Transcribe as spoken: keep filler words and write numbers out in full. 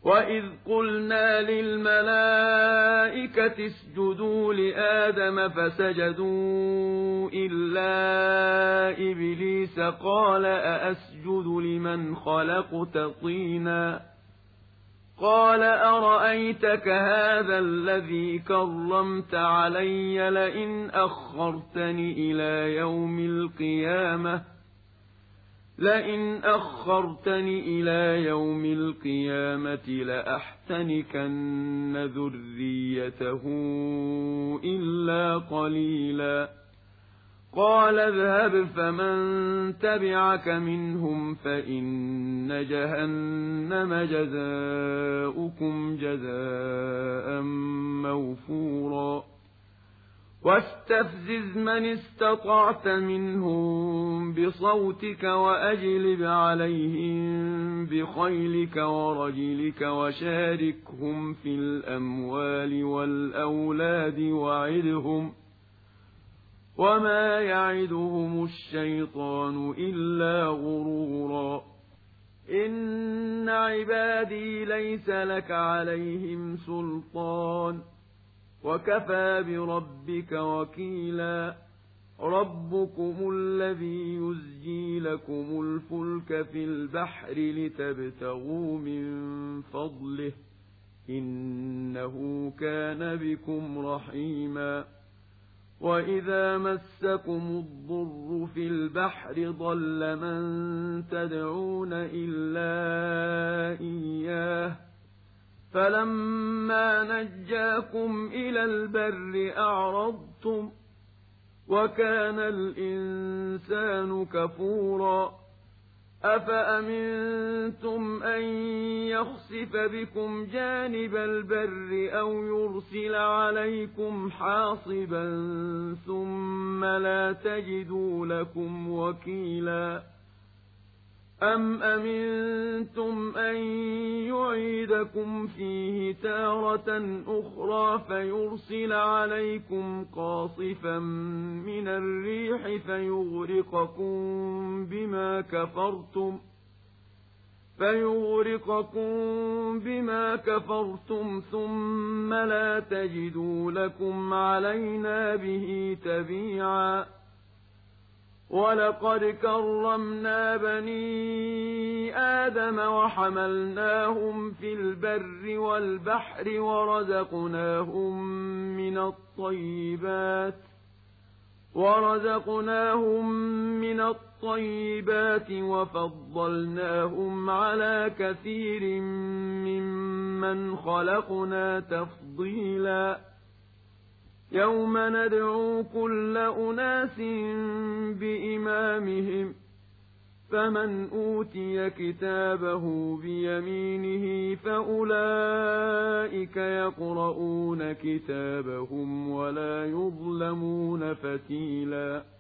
وَإِذْ قُلْنَا لِلْمَلَائِكَةِ اسْجُدُوا لِآدَمَ فَسَجَدُوا إِلَّا إِبْلِيسَ قَالَ أَأَسْجُدُ لِمَنْ خَلَقْتَ طِينًا قَالَ أَرَأَيْتَكَ هَذَا الَّذِي كَرَّمْتَ عَلَيَّ لَئِنْ أَخَّرْتَنِ إِلَى يَوْمِ الْقِيَامَةِ لئن أخرتني إلى يوم القيامة لأحتنكن ذريته إلا قليلا قال اذهب فمن تبعك منهم فإن جهنم جزاؤكم جزاء موفورا واستفزز من استطعت منهم بصوتك وأجلب عليهم بخيلك ورجلك وشاركهم في الأموال والأولاد وعدهم وما يعدهم الشيطان إلا غرورا إن عبادي ليس لك عليهم سلطان وكفى بربك وكيلا ربكم الذي يزجي لكم الفلك في البحر لتبتغوا من فضله إنه كان بكم رحيما وإذا مسكم الضر في البحر ضل من تدعون إلا إياه فلما نجاكم إلى البر أعرضتم وكان الإنسان كفورا أفأمنتم أن يخسف بكم جانب البر أو يرسل عليكم حاصبا ثم لا تجدوا لكم وكيلا أم أمنتم أن يعيدكم فيه تارة أخرى فيرسل عليكم قاصفا من الريح فيغرقكم بما كفرتم فيغرقكم بما كفرتم ثم لا تجدوا لكم علينا به تبيعا ولقد كرمنا بني آدم وحملناهم في البر والبحر ورزقناهم من الطيبات ورزقناهم من الطيبات وفضلناهم على كثير ممن خلقنا تفضيلا يوم ندعو كل أناس بإمامهم فمن أوتي كتابه بيمينه فأولئك يقرؤون كتابهم ولا يظلمون فتيلا